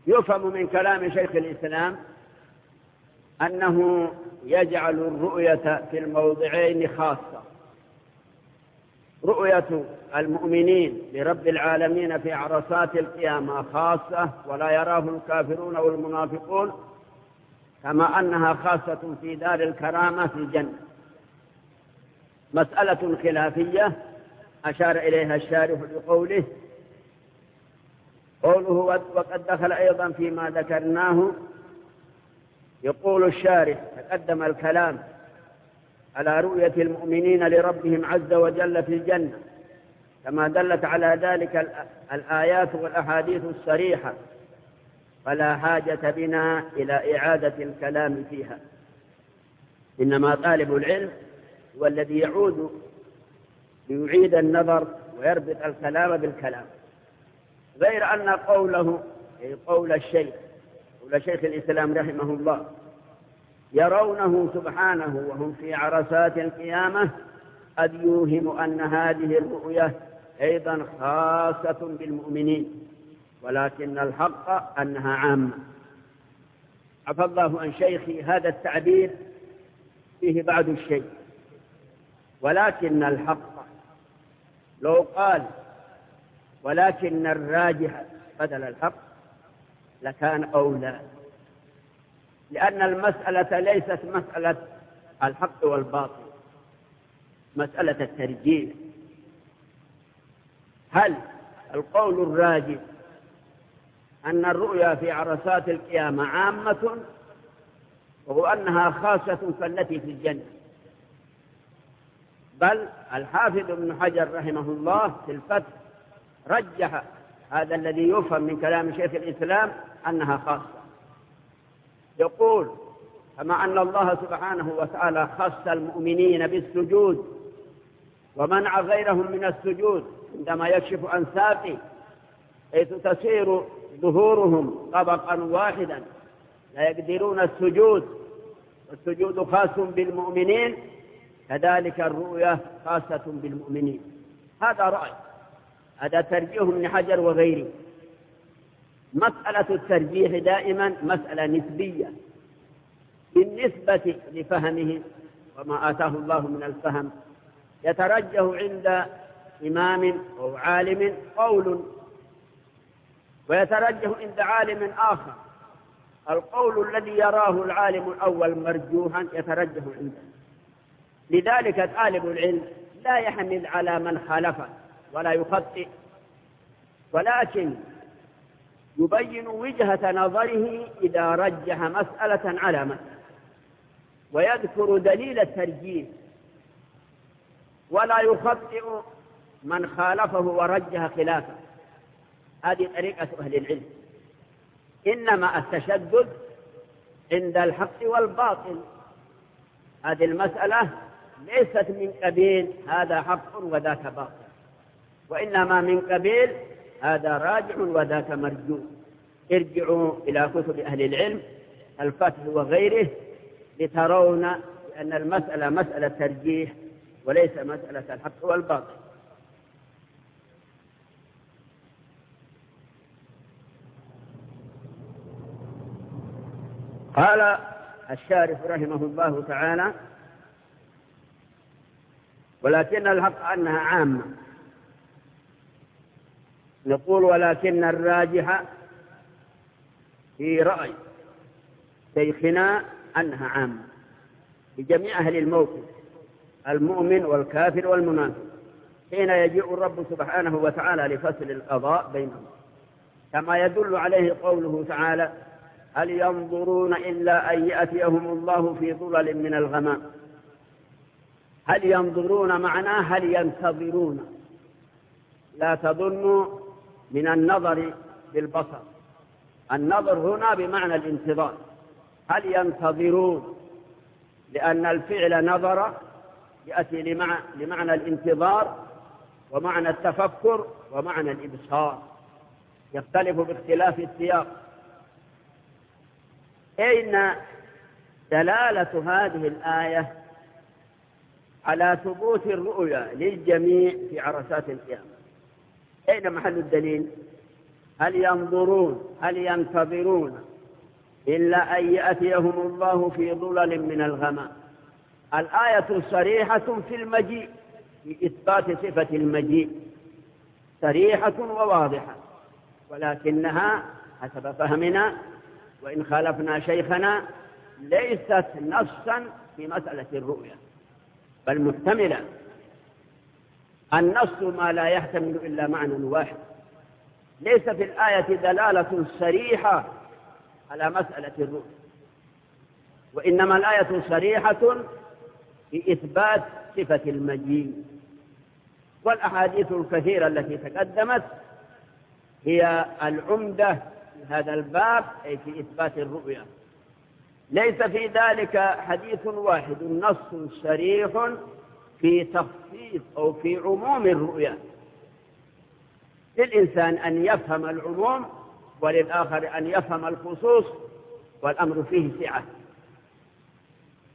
يفهم من كلام شيخ الإسلام أنه يجعل الرؤية في الموضعين خاصة: رؤية المؤمنين لرب العالمين في عرصات القيامة خاصة ولا يراه الكافرون والمنافقون، كما أنها خاصة في دار الكرامة في الجنة. مسألة خلافية أشار إليها الشارح بقوله: وقد دخل أيضا فيما ذكرناه. يقول الشارح: تقدم الكلام على رؤية المؤمنين لربهم عز وجل في الجنة، كما دلت على ذلك الآيات والأحاديث الصريحة، فلا حاجة بنا إلى إعادة الكلام فيها، إنما طالب العلم هو الذي يعود ليعيد النظر ويربط الكلام بالكلام، غير أن قوله أي قول شيخ الإسلام رحمه الله يرونه سبحانه وهم في عرصات القيامة قد يوهم أن هذه الرؤية أيضا خاصة بالمؤمنين، ولكن الحق أنها عامة. عفى الله عن شيخي هذا التعبير فيه بعض الشيء، ولكن الحق لو قال ولكن الراجح بدل الحق لكان أولى، لأن المسألة ليست مسألة الحق والباطل، مسألة الترجيح. هل القول الراجح أن الرؤيا في عرصات القيامة عامة، وهو أنها خاصة كالتي في الجنة؟ بل الحافظ ابن حجر رحمه الله في الفتح رجح هذا الذي يفهم من كلام شيخ الإسلام أنها خاصة. يقول: كما أن الله سبحانه وتعالى خص المؤمنين بالسجود ومنع غيرهم من السجود عندما يكشف عن ساقه، حيث تصير ظهورهم طبقا واحدا لا يقدرون السجود، والسجود خاص بالمؤمنين، كذلك الرؤية خاصة بالمؤمنين. هذا رأي، هذا ترجيح ابن حجر وغيره. مسألة الترجيح دائما مسألة نسبية بالنسبة لفهمه وما آتاه الله من الفهم. يترجح عند إمام أو عالم قول، ويترجح عند عالم آخر. القول الذي يراه العالم الأول مرجوحا يترجح عنده. لذلك طالب العلم لا يحمل على من خالفه ولا يخطئ، ولكن يبين وجهة نظره إذا رجح مسألة على مسألة، ويذكر دليل الترجيح، ولا يخطئ من خالفه ورجح خلافه. هذه طريقة أهل العلم. إنما التشدد عند الحق والباطل. هذه المسألة ليست من قبيل هذا حق وذاك باطل، وإنما من قبيل هذا راجع وذاك مرجوع. ارجعوا إلى كتب أهل العلم الفتح وغيره لترون أن المسألة مسألة ترجيح وليس مسألة الحق والباطل. قال الشارح رحمه الله تعالى: ولكن الحق أنها عامة. نقول: ولكن الراجح في رأي شيخنا أنها عامة لجميع أهل الموقف، المؤمن والكافر والمنافق، حين يجيء الرب سبحانه وتعالى لفصل القضاء بينهم، كما يدل عليه قوله تعالى: هل ينظرون إلا أن يأتيهم الله في ظلل من الغمام. هل ينظرون معناه هل ينتظرون، لا تظنوا من النظر بالبصر، النظر هنا بمعنى الانتظار. هل ينتظرون لأن الفعل نظر يأتي لمعنى الانتظار ومعنى التفكر ومعنى الإبصار، يختلف باختلاف السياق. أين دلالة هذه الآية على ثبوت الرؤيا للجميع في عرصات القيامة؟ أين محل الدليل؟ هل ينظرون هل ينتظرون إلا أن يأتيهم الله في ظلل من الغمام. الآية صريحة في المجيء، في إثبات صفة المجيء، صريحة وواضحة، ولكنها حسب فهمنا وإن خالفنا شيخنا ليست نصا في مسألة الرؤيا، بل محتملة. النص ما لا يحتمل إلا معنى واحد، ليس في الآية دلالة صريحة على مسألة الرؤيا، وإنما الآية صريحة في إثبات صفة المجيء. والأحاديث الكثيرة التي تقدمت هي العمدة في هذا الباب، أي في إثبات الرؤيا. ليس في ذلك حديث واحد نص صريح في تخصيص أو في عموم الرؤيا. للإنسان أن يفهم العموم وللآخر أن يفهم الخصوص، والأمر فيه سعة.